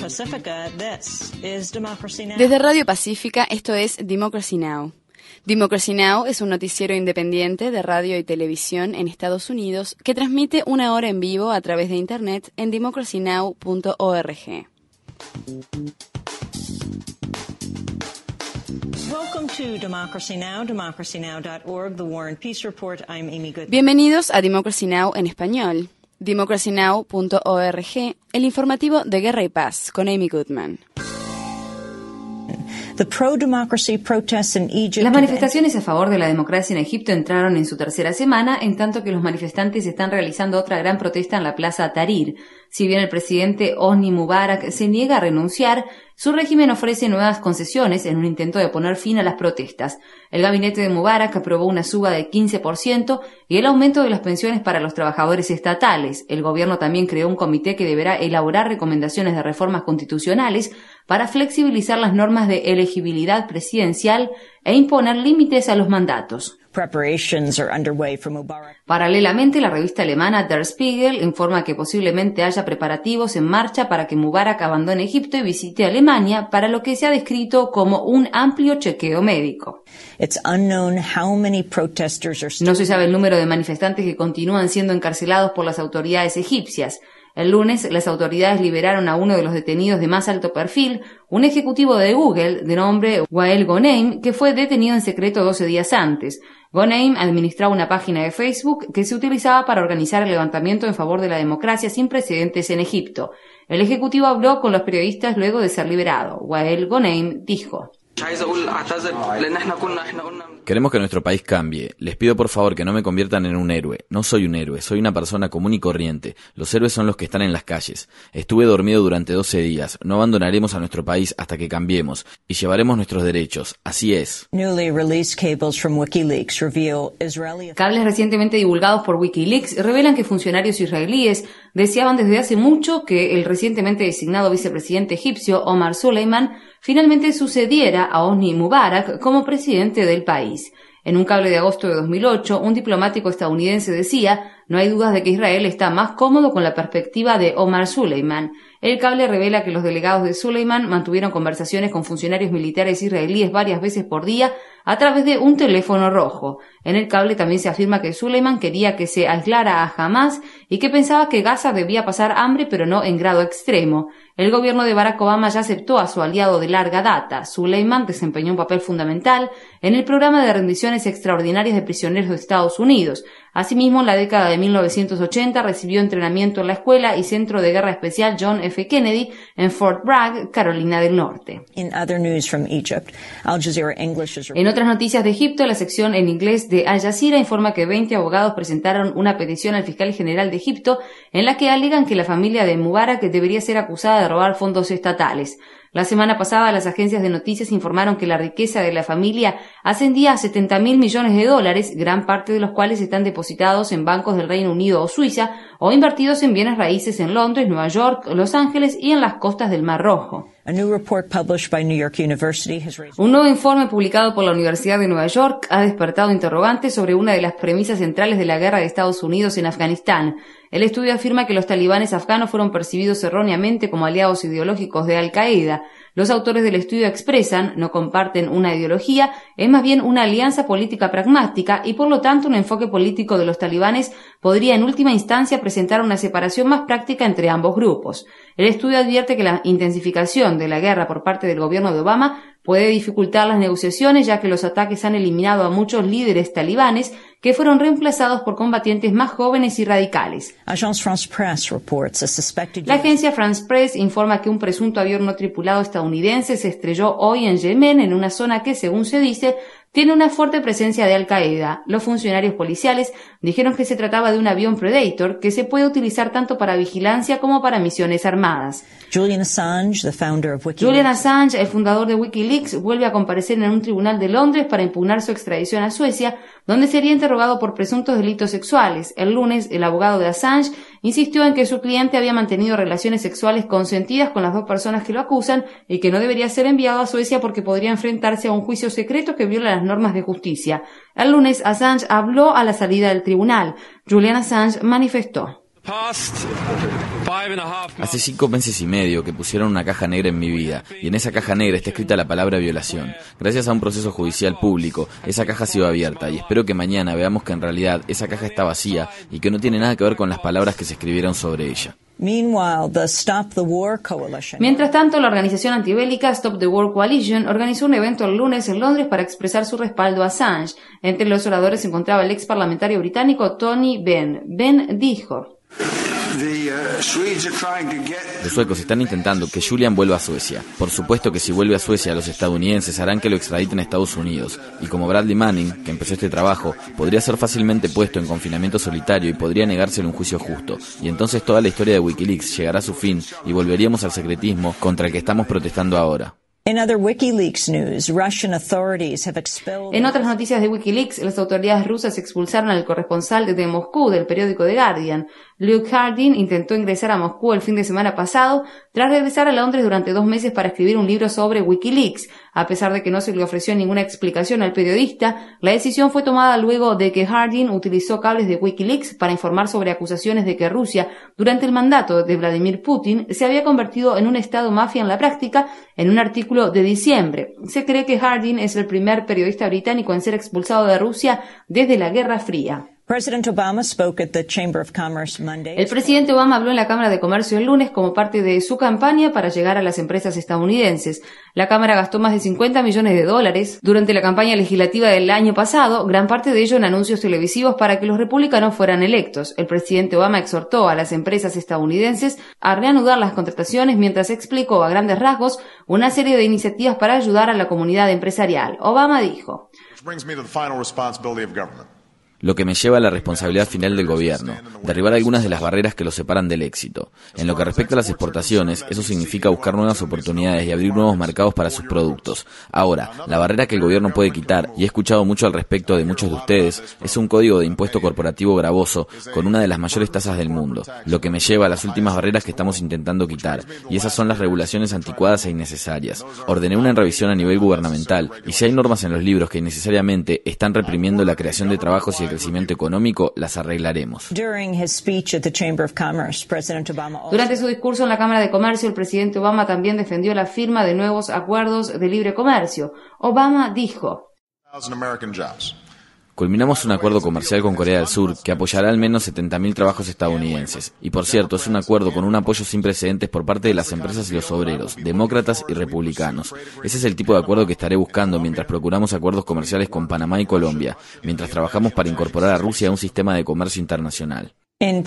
Pacifica, this is Democracy Now! Desde Radio Pacífica, esto es Democracy Now! Democracy Now! Es un noticiero independiente de radio y televisión en Estados Unidos que transmite una hora en vivo a través de Internet en democracynow.org. Welcome to Democracy Now!, democracynow.org, The War and Peace Report. I'm Amy Goodman. Bienvenidos a Democracy Now! En español. democracynow.org, el informativo de Guerra y Paz, con Amy Goodman. Las manifestaciones a favor de la democracia en Egipto entraron en su tercera semana, en tanto que los manifestantes están realizando otra gran protesta en la Plaza Tahrir. Si bien el presidente Hosni Mubarak se niega a renunciar, su régimen ofrece nuevas concesiones en un intento de poner fin a las protestas. El gabinete de Mubarak aprobó una suba de 15% y el aumento de las pensiones para los trabajadores estatales. El gobierno también creó un comité que deberá elaborar recomendaciones de reformas constitucionales para flexibilizar las normas de elegibilidad presidencial e imponer límites a los mandatos. Paralelamente, la revista alemana Der Spiegel informa que posiblemente haya preparativos en marcha para que Mubarak abandone Egipto y visite Alemania para lo que se ha descrito como un amplio chequeo médico. No se sabe el número de manifestantes que continúan siendo encarcelados por las autoridades egipcias. El lunes, las autoridades liberaron a uno de los detenidos de más alto perfil, un ejecutivo de Google de nombre Wael Ghonim, que fue detenido en secreto 12 días antes. Ghonim administraba una página de Facebook que se utilizaba para organizar el levantamiento en favor de la democracia sin precedentes en Egipto. El ejecutivo habló con los periodistas luego de ser liberado. Wael Ghonim dijo: Queremos que nuestro país cambie. Les pido por favor que no me conviertan en un héroe. No soy un héroe, soy una persona común y corriente. Los héroes son los que están en las calles. Estuve dormido durante 12 días. No abandonaremos a nuestro país hasta que cambiemos y llevaremos nuestros derechos. Así es. Cables recientemente divulgados por Wikileaks revelan que funcionarios israelíes deseaban desde hace mucho que el recientemente designado vicepresidente egipcio Omar Suleiman finalmente sucediera a Hosni Mubarak como presidente del país. En un cable de agosto de 2008, un diplomático estadounidense decía: no hay dudas de que Israel está más cómodo con la perspectiva de Omar Suleiman. El cable revela que los delegados de Suleiman mantuvieron conversaciones con funcionarios militares israelíes varias veces por día a través de un teléfono rojo. En el cable también se afirma que Suleiman quería que se aislara a Hamas y que pensaba que Gaza debía pasar hambre, pero no en grado extremo. El gobierno de Barack Obama ya aceptó a su aliado de larga data. Suleiman desempeñó un papel fundamental en el programa de rendiciones extraordinarias de prisioneros de Estados Unidos. Asimismo, en la década de 1980 recibió entrenamiento en la escuela y centro de guerra especial John F. Kennedy en Fort Bragg, Carolina del Norte. En otras noticias de Egipto, la sección en inglés de Al Jazeera informa que 20 abogados presentaron una petición al fiscal general de Egipto en la que alegan que la familia de Mubarak debería ser acusada de robar fondos estatales. La semana pasada, las agencias de noticias informaron que la riqueza de la familia ascendía a $70.000 millones, gran parte de los cuales están depositados en bancos del Reino Unido o Suiza o invertidos en bienes raíces en Londres, Nueva York, Los Ángeles y en las costas del Mar Rojo. Un nuevo informe publicado por la Universidad de Nueva York ha despertado interrogantes sobre una de las premisas centrales de la guerra de Estados Unidos en Afganistán. El estudio afirma que los talibanes afganos fueron percibidos erróneamente como aliados ideológicos de Al-Qaeda. Los autores del estudio expresan, no comparten una ideología, es más bien una alianza política pragmática y por lo tanto un enfoque político de los talibanes podría en última instancia presentar una separación más práctica entre ambos grupos. El estudio advierte que la intensificación de la guerra por parte del gobierno de Obama puede dificultar las negociaciones, ya que los ataques han eliminado a muchos líderes talibanes que fueron reemplazados por combatientes más jóvenes y radicales. La agencia France Press informa que un presunto avión no tripulado estadounidense se estrelló hoy en Yemen, en una zona que, según se dice, tiene una fuerte presencia de Al-Qaeda. Los funcionarios policiales dijeron que se trataba de un avión Predator que se puede utilizar tanto para vigilancia como para misiones armadas. Julian Assange, el fundador de Wikileaks, vuelve a comparecer en un tribunal de Londres para impugnar su extradición a Suecia, donde sería interrogado por presuntos delitos sexuales. El lunes, el abogado de Assange insistió en que su cliente había mantenido relaciones sexuales consentidas con las dos personas que lo acusan y que no debería ser enviado a Suecia porque podría enfrentarse a un juicio secreto que viola las normas de justicia. El lunes, Assange habló a la salida del tribunal. Julian Assange manifestó: Hace 5 meses y medio que pusieron una caja negra en mi vida, y en esa caja negra está escrita la palabra violación. Gracias a un proceso judicial público, esa caja ha sido abierta, y espero que mañana veamos que en realidad esa caja está vacía y que no tiene nada que ver con las palabras que se escribieron sobre ella. Mientras tanto, la organización antibélica Stop the War Coalition organizó un evento el lunes en Londres para expresar su respaldo a Assange. Entre los oradores se encontraba el ex parlamentario británico Tony Benn. Benn dijo: Los suecos están intentando que Julian vuelva a Suecia. Por supuesto que si vuelve a Suecia, los estadounidenses harán que lo extraditen a Estados Unidos. Y como Bradley Manning, que empezó este trabajo, podría ser fácilmente puesto en confinamiento solitario y podría negársele un juicio justo. Y entonces toda la historia de Wikileaks llegará a su fin y volveríamos al secretismo contra el que estamos protestando ahora. En otras noticias de Wikileaks, las autoridades rusas expulsaron al corresponsal de Moscú del periódico The Guardian. Luke Hardin intentó ingresar a Moscú el fin de semana pasado tras regresar a Londres durante 2 meses para escribir un libro sobre Wikileaks. A pesar de que no se le ofreció ninguna explicación al periodista, la decisión fue tomada luego de que Hardin utilizó cables de Wikileaks para informar sobre acusaciones de que Rusia, durante el mandato de Vladimir Putin, se había convertido en un estado mafia en la práctica. En un artículo de diciembre, se cree que Hardin es el primer periodista británico en ser expulsado de Rusia desde la Guerra Fría. El presidente Obama habló en la Cámara de Comercio el lunes como parte de su campaña para llegar a las empresas estadounidenses. La Cámara gastó más de $50 millones durante la campaña legislativa del año pasado, gran parte de ello en anuncios televisivos para que los republicanos fueran electos. El presidente Obama exhortó a las empresas estadounidenses a reanudar las contrataciones mientras explicó a grandes rasgos una serie de iniciativas para ayudar a la comunidad empresarial. Obama dijo: Lo que me lleva a la responsabilidad final del gobierno, derribar algunas de las barreras que los separan del éxito. En lo que respecta a las exportaciones, eso significa buscar nuevas oportunidades y abrir nuevos mercados para sus productos. Ahora, la barrera que el gobierno puede quitar, y he escuchado mucho al respecto de muchos de ustedes, es un código de impuesto corporativo gravoso con una de las mayores tasas del mundo. Lo que me lleva a las últimas barreras que estamos intentando quitar, y esas son las regulaciones anticuadas e innecesarias. Ordené una revisión a nivel gubernamental, y si hay normas en los libros que innecesariamente están reprimiendo la creación de trabajos y el crecimiento económico, las arreglaremos. Durante su discurso en la Cámara de Comercio, el presidente Obama también defendió la firma de nuevos acuerdos de libre comercio. Obama dijo: Culminamos un acuerdo comercial con Corea del Sur que apoyará al menos 70.000 trabajos estadounidenses. Y por cierto, es un acuerdo con un apoyo sin precedentes por parte de las empresas y los obreros, demócratas y republicanos. Ese es el tipo de acuerdo que estaré buscando mientras procuramos acuerdos comerciales con Panamá y Colombia, mientras trabajamos para incorporar a Rusia a un sistema de comercio internacional. En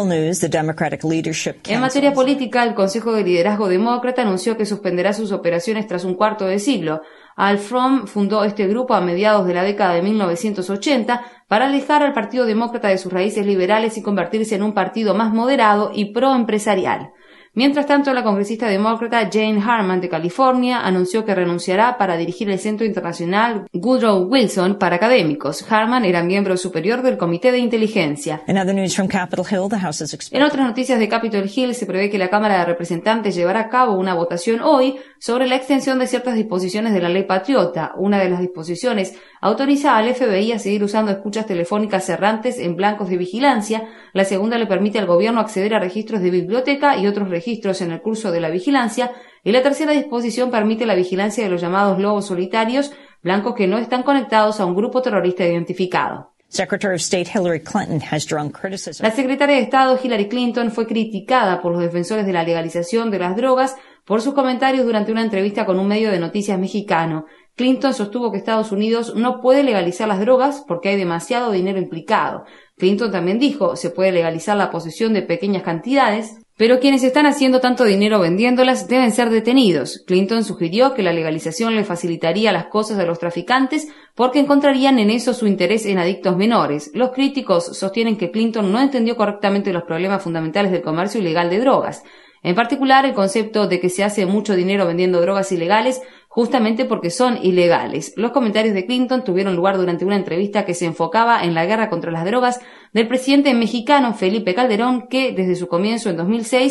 materia política, el Consejo de Liderazgo Demócrata anunció que suspenderá sus operaciones tras un cuarto de siglo. Al Fromm fundó este grupo a mediados de la década de 1980 para alejar al Partido Demócrata de sus raíces liberales y convertirse en un partido más moderado y pro-empresarial. Mientras tanto, la congresista demócrata Jane Harman de California anunció que renunciará para dirigir el Centro Internacional Woodrow Wilson para Académicos. Harman era miembro superior del Comité de Inteligencia. En otras noticias de Capitol Hill, se prevé que la Cámara de Representantes llevará a cabo una votación hoy sobre la extensión de ciertas disposiciones de la Ley Patriota. Una de las disposiciones autoriza al FBI a seguir usando escuchas telefónicas errantes en blancos de vigilancia. La segunda le permite al gobierno acceder a registros de biblioteca y otros registros en el curso de la vigilancia, y la tercera disposición permite la vigilancia de los llamados lobos solitarios, blancos que no están conectados a un grupo terrorista identificado. La secretaria de Estado Hillary Clinton fue criticada por los defensores de la legalización de las drogas por sus comentarios durante una entrevista con un medio de noticias mexicano. Clinton sostuvo que Estados Unidos no puede legalizar las drogas porque hay demasiado dinero implicado. Clinton también dijo, se puede legalizar la posesión de pequeñas cantidades, pero quienes están haciendo tanto dinero vendiéndolas deben ser detenidos. Clinton sugirió que la legalización le facilitaría las cosas a los traficantes porque encontrarían en eso su interés en adictos menores. Los críticos sostienen que Clinton no entendió correctamente los problemas fundamentales del comercio ilegal de drogas. En particular, el concepto de que se hace mucho dinero vendiendo drogas ilegales justamente porque son ilegales. Los comentarios de Clinton tuvieron lugar durante una entrevista que se enfocaba en la guerra contra las drogas del presidente mexicano Felipe Calderón, que desde su comienzo en 2006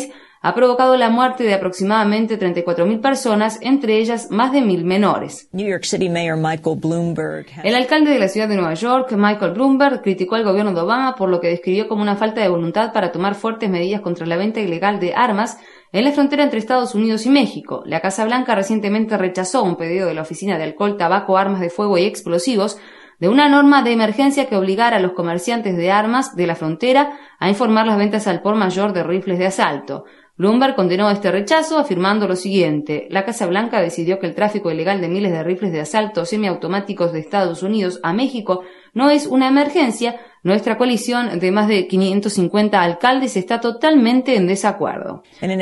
ha provocado la muerte de aproximadamente 34.000 personas, entre ellas más de 1.000 menores. New York City Mayor Michael Bloomberg. El alcalde de la ciudad de Nueva York, Michael Bloomberg, criticó al gobierno de Obama por lo que describió como una falta de voluntad para tomar fuertes medidas contra la venta ilegal de armas en la frontera entre Estados Unidos y México. La Casa Blanca recientemente rechazó un pedido de la Oficina de Alcohol, Tabaco, Armas de Fuego y Explosivos de una norma de emergencia que obligara a los comerciantes de armas de la frontera a informar las ventas al por mayor de rifles de asalto. Bloomberg condenó este rechazo afirmando lo siguiente: la Casa Blanca decidió que el tráfico ilegal de miles de rifles de asalto semiautomáticos de Estados Unidos a México no es una emergencia. Nuestra coalición de más de 550 alcaldes está totalmente en desacuerdo. En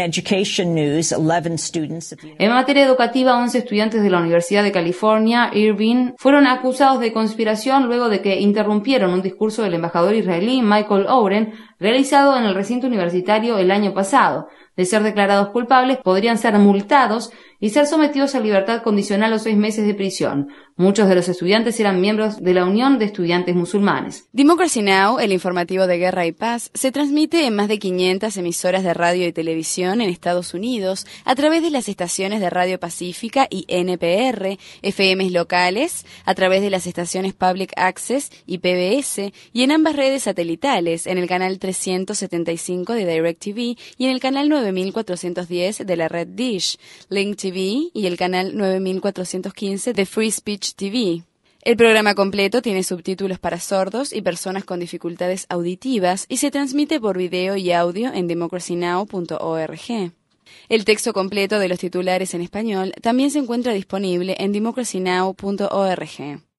materia educativa, 11 estudiantes de la Universidad de California, Irvine, fueron acusados de conspiración luego de que interrumpieron un discurso del embajador israelí Michael Oren realizado en el recinto universitario el año pasado. De ser declarados culpables, podrían ser multados y ser sometidos a libertad condicional o 6 meses de prisión. Muchos de los estudiantes eran miembros de la Unión de Estudiantes Musulmanes. Democracy Now!, el informativo de guerra y paz, se transmite en más de 500 emisoras de radio y televisión en Estados Unidos a través de las estaciones de Radio Pacífica y NPR, FMs locales, a través de las estaciones Public Access y PBS, y en ambas redes satelitales, en el canal 375 de DirecTV y en el canal 9410 de la red Dish, Link TV y el canal 9415 de Free Speech TV. El programa completo tiene subtítulos para sordos y personas con dificultades auditivas y se transmite por video y audio en democracynow.org. El texto completo de los titulares en español también se encuentra disponible en democracynow.org.